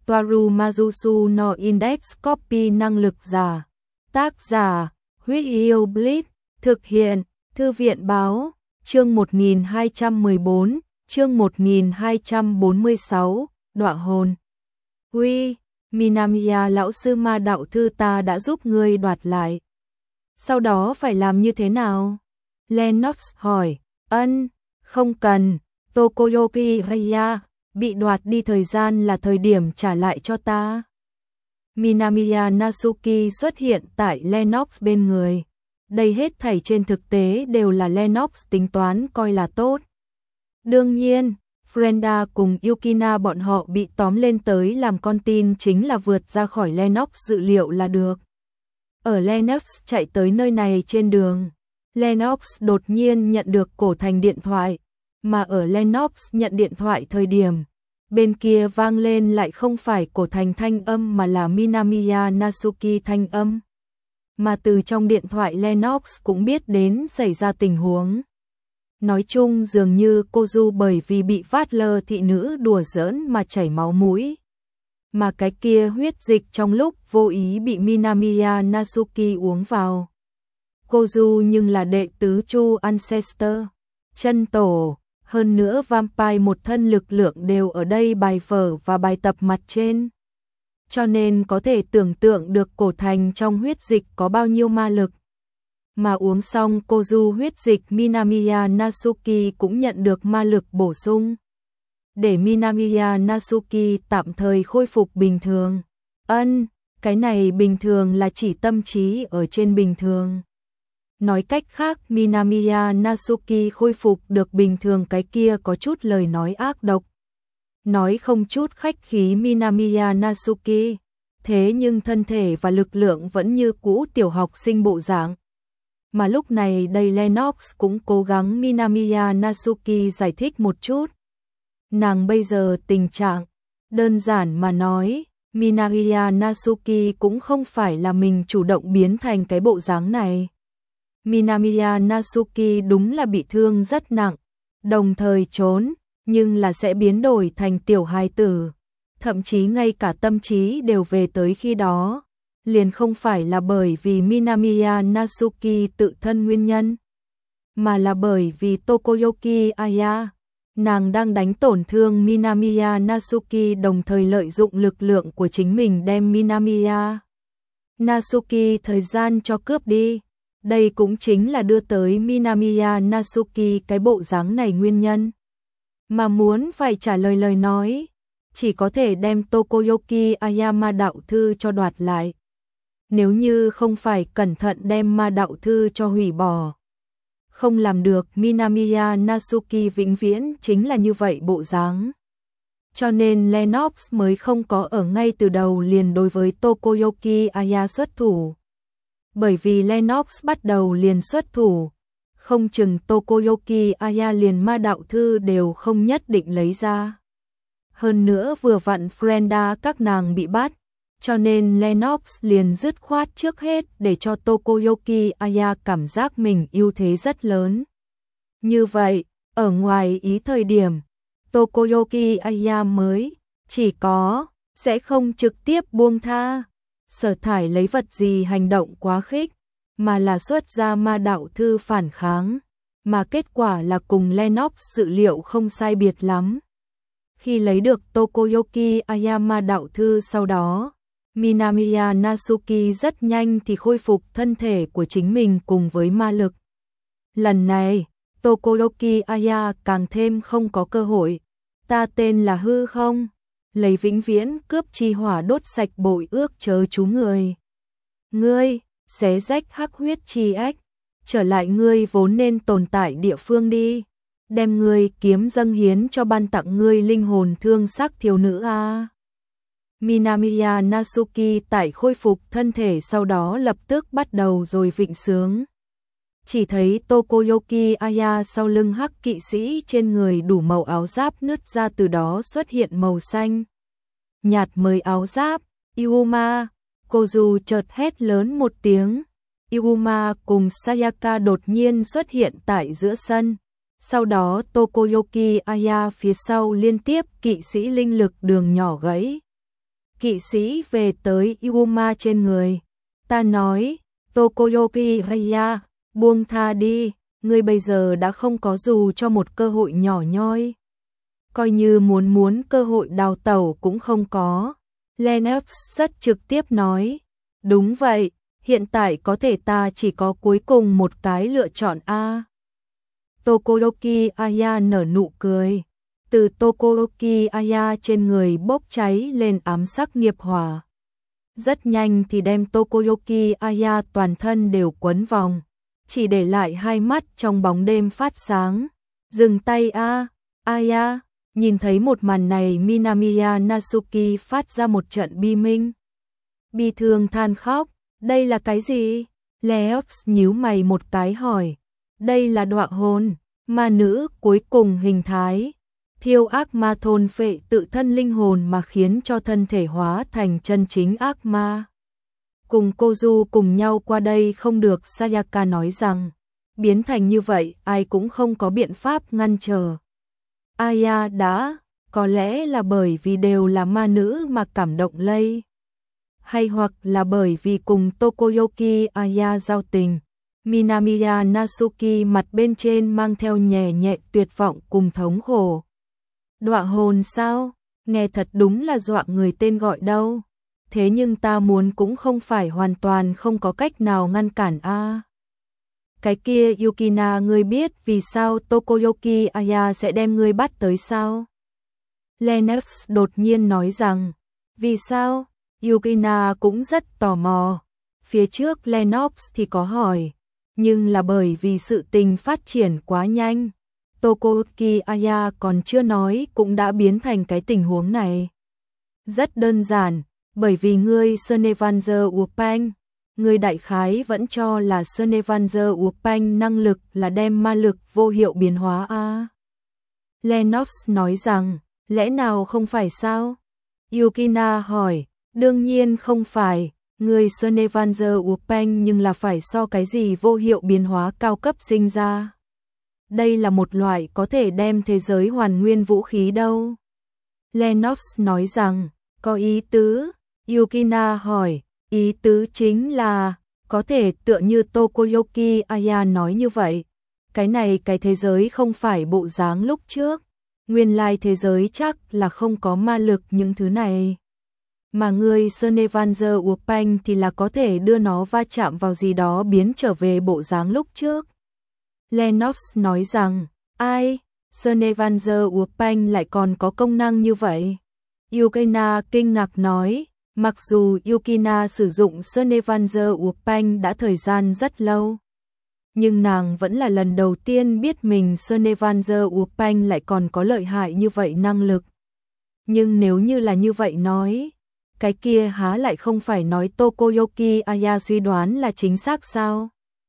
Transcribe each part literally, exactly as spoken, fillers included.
Toaru Majusu no Index Copy năng lực giả. Tác giả, Huyết Yêu Blitz, thực hiện, Thư viện báo, chương một nghìn hai trăm mười bốn, chương một nghìn hai trăm bốn mươi sáu, đọa hồn. Uy, Minamiya lão sư ma đạo thư ta đã giúp ngươi đoạt lại. Sau đó phải làm như thế nào? Lennox hỏi, ân, không cần, Tokoyoki Haya, bị đoạt đi thời gian là thời điểm trả lại cho ta. Minamiya Natsuki xuất hiện tại Lennox bên người. Đây hết thảy trên thực tế đều là Lennox tính toán coi là tốt. Đương nhiên, Frenda cùng Yukina bọn họ bị tóm lên tới làm con tin chính là vượt ra khỏi Lennox dự liệu là được. Ở Lennox chạy tới nơi này trên đường, Lennox đột nhiên nhận được cổ thành điện thoại, mà ở Lennox nhận điện thoại thời điểm, bên kia vang lên lại không phải cổ thành thanh âm mà là Minamiya Natsuki thanh âm. Mà từ trong điện thoại Lennox cũng biết đến xảy ra tình huống. Nói chung dường như Kozu bởi vì bị vát lơ thị nữ đùa giỡn mà chảy máu mũi. Mà cái kia huyết dịch trong lúc vô ý bị Minamiya Natsuki uống vào. Kozu nhưng là đệ tứ Chu Ancestor, chân tổ, hơn nữa vampire một thân lực lượng đều ở đây bài vở và bài tập mặt trên. Cho nên có thể tưởng tượng được cổ thành trong huyết dịch có bao nhiêu ma lực. Mà uống xong Kozu huyết dịch Minamiya Natsuki cũng nhận được ma lực bổ sung. Để Minamiya Natsuki tạm thời khôi phục bình thường. Ân, cái này bình thường là chỉ tâm trí ở trên bình thường. Nói cách khác Minamiya Natsuki khôi phục được bình thường cái kia có chút lời nói ác độc. Nói không chút khách khí Minamiya Natsuki, thế nhưng thân thể và lực lượng vẫn như cũ tiểu học sinh bộ dạng. Mà lúc này đây Lennox cũng cố gắng Minamiya Natsuki giải thích một chút. Nàng bây giờ tình trạng, đơn giản mà nói, Minamiya Natsuki cũng không phải là mình chủ động biến thành cái bộ dáng này. Minamiya Natsuki đúng là bị thương rất nặng, đồng thời trốn, nhưng là sẽ biến đổi thành tiểu hài tử. Thậm chí ngay cả tâm trí đều về tới khi đó. Liền không phải là bởi vì Minamiya Natsuki tự thân nguyên nhân, mà là bởi vì Tokoyoki Aya, nàng đang đánh tổn thương Minamiya Natsuki đồng thời lợi dụng lực lượng của chính mình đem Minamiya Natsuki thời gian cho cướp đi. Đây cũng chính là đưa tới Minamiya Natsuki cái bộ dáng này nguyên nhân. Mà muốn phải trả lời lời nói, chỉ có thể đem Tokoyoki Aya ma đạo thư cho đoạt lại. Nếu như không phải cẩn thận đem ma đạo thư cho hủy bỏ. Không làm được Minamiya Natsuki vĩnh viễn chính là như vậy bộ dáng. Cho nên Lennox mới không có ở ngay từ đầu liền đối với Tokoyoki Aya xuất thủ. Bởi vì Lennox bắt đầu liền xuất thủ, không chừng Tokoyoki Aya liền ma đạo thư đều không nhất định lấy ra. Hơn nữa vừa vặn Frenda các nàng bị bắt, cho nên Lennox liền dứt khoát trước hết để cho Tokoyoki Aya cảm giác mình ưu thế rất lớn. Như vậy, ở ngoài ý thời điểm, Tokoyoki Aya mới chỉ có sẽ không trực tiếp buông tha Sở Thải lấy vật gì hành động quá khích, mà là xuất ra ma đạo thư phản kháng, mà kết quả là cùng Lennox dự liệu không sai biệt lắm. Khi lấy được Tokoyoki Aya ma đạo thư sau đó, Minamiya Natsuki rất nhanh thì khôi phục thân thể của chính mình cùng với ma lực. Lần này, Tokoyoki Aya càng thêm không có cơ hội. Ta tên là hư không, lấy vĩnh viễn cướp chi hỏa đốt sạch bội ước chớ chú người. Ngươi, xé rách hắc huyết chi ách, trở lại ngươi vốn nên tồn tại địa phương đi. Đem ngươi kiếm dâng hiến cho ban tặng ngươi linh hồn thương sắc thiếu nữ a. Minamiya Natsuki tại khôi phục thân thể sau đó lập tức bắt đầu rồi vịnh sướng. Chỉ thấy Tokoyoki Aya sau lưng hắc kỵ sĩ trên người đủ màu áo giáp nứt ra từ đó xuất hiện màu xanh nhạt mới áo giáp. Iuma, Kozu chợt hét lớn một tiếng. Iuma cùng Sayaka đột nhiên xuất hiện tại giữa sân. Sau đó Tokoyoki Aya phía sau liên tiếp kỵ sĩ linh lực đường nhỏ gãy. kỵ sĩ về tới Yuma trên người. Ta nói, Tokoyoki Aya, buông tha đi, ngươi bây giờ đã không có dù cho một cơ hội nhỏ nhoi. Coi như muốn muốn cơ hội đào tẩu cũng không có. Lennox rất trực tiếp nói, đúng vậy, hiện tại có thể ta chỉ có cuối cùng một cái lựa chọn a. Tokoyoki Aya nở nụ cười. Từ Tokoyoki Aya trên người bốc cháy lên ám sắc nghiệp hỏa. Rất nhanh thì đem Tokoyoki Aya toàn thân đều quấn vòng, chỉ để lại hai mắt trong bóng đêm phát sáng. Dừng tay a, Aya. Nhìn thấy một màn này, Minamiya Natsuki phát ra một trận bi minh. Bi thương than khóc, đây là cái gì? Leox nhíu mày một cái hỏi. Đây là đọa hồn, ma nữ cuối cùng hình thái. Thiêu ác ma thôn phệ tự thân linh hồn mà khiến cho thân thể hóa thành chân chính ác ma. Cùng Kozu cùng nhau qua đây không được, Sayaka nói rằng. Biến thành như vậy, ai cũng không có biện pháp ngăn trở. Aya đã, có lẽ là bởi vì đều là ma nữ mà cảm động lây. Hay hoặc là bởi vì cùng Tokoyoki Aya giao tình. Minamiya Natsuki mặt bên trên mang theo nhẹ nhẹ tuyệt vọng cùng thống khổ. Đọa hồn sao? Nghe thật đúng là dọa người tên gọi đâu. Thế nhưng ta muốn cũng không phải hoàn toàn không có cách nào ngăn cản a. Cái kia Yukina, ngươi biết vì sao Tokoyoki Aya sẽ đem ngươi bắt tới sao? Lennox đột nhiên nói rằng, vì sao? Yukina cũng rất tò mò. Phía trước Lennox thì có hỏi, nhưng là bởi vì sự tình phát triển quá nhanh. Tokoyoki Aya còn chưa nói cũng đã biến thành cái tình huống này. Rất đơn giản, bởi vì ngươi Senevanzer Upang, ngươi đại khái vẫn cho là Senevanzer Upang năng lực là đem ma lực vô hiệu biến hóa a. Lennox nói rằng, lẽ nào không phải sao? Yukina hỏi, đương nhiên không phải, ngươi Senevanzer Upang nhưng là phải so cái gì vô hiệu biến hóa cao cấp sinh ra. Đây là một loại có thể đem thế giới hoàn nguyên vũ khí đâu. Lennox nói rằng, có ý tứ. Yukina hỏi, ý tứ chính là, có thể tựa như Tokoyoki Aya nói như vậy. Cái này cái thế giới không phải bộ dáng lúc trước. Nguyên lai thế giới chắc là không có ma lực những thứ này. Mà người Senevanzer Upang thì là có thể đưa nó va chạm vào gì đó biến trở về bộ dáng lúc trước. Lennox nói rằng, ai, Senevanzer Upang lại còn có công năng như vậy? Yukina kinh ngạc nói, mặc dù Yukina sử dụng Senevanzer Upang đã thời gian rất lâu, nhưng nàng vẫn là lần đầu tiên biết mình Senevanzer Upang lại còn có lợi hại như vậy năng lực. Nhưng nếu như là như vậy nói, cái kia há lại không phải nói Tokoyoki Aya suy đoán là chính xác sao?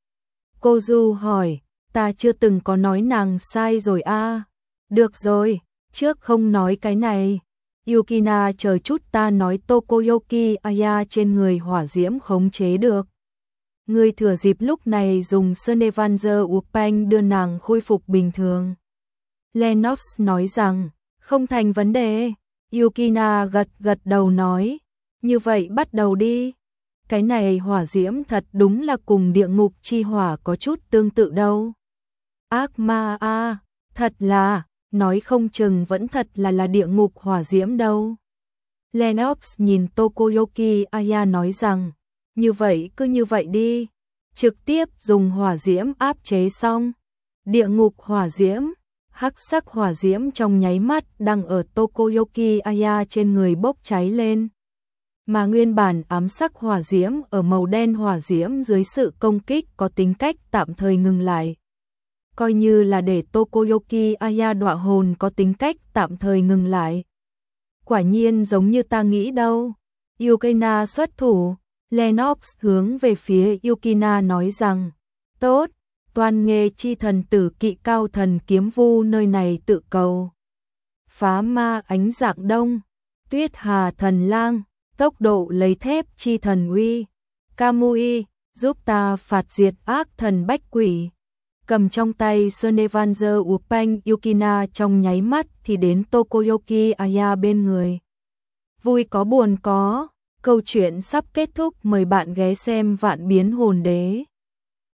Kozu hỏi, ta chưa từng có nói nàng sai rồi a. À. Được rồi, trước không nói cái này. Yukina chờ chút, ta nói Tokoyoki Aya trên người hỏa diễm khống chế được. Ngươi thừa dịp lúc này dùng Senevanzer Upang đưa nàng khôi phục bình thường. Lennox nói rằng, không thành vấn đề. Yukina gật gật đầu nói, như vậy bắt đầu đi. Cái này hỏa diễm thật đúng là cùng địa ngục chi hỏa có chút tương tự đâu. Ác ma a, à, thật là, nói không chừng vẫn thật là là địa ngục hỏa diễm đâu. Lennox nhìn Tokoyoki Aya nói rằng, như vậy cứ như vậy đi, trực tiếp dùng hỏa diễm áp chế xong. Địa ngục hỏa diễm, hắc sắc hỏa diễm trong nháy mắt đang ở Tokoyoki Aya trên người bốc cháy lên. Mà nguyên bản ám sắc hỏa diễm ở màu đen hỏa diễm dưới sự công kích có tính cách tạm thời ngừng lại. Coi như là để Tokoyoki Aya đọa hồn có tính cách tạm thời ngừng lại. Quả nhiên giống như ta nghĩ đâu. Yukina xuất thủ, Lennox hướng về phía Yukina nói rằng, tốt, toàn nghề chi thần tử kỵ cao thần kiếm vu nơi này tự cầu. Phá ma ánh dạng đông, tuyết hà thần lang, tốc độ lấy thép chi thần uy, Kamui, giúp ta phạt diệt ác thần bách quỷ. Cầm trong tay Senevanzer Upang, Yukina trong nháy mắt thì đến Tokoyoki Aya bên người. vui có buồn có, câu chuyện sắp kết thúc, mời bạn ghé xem Vạn Biến Hồn Đế.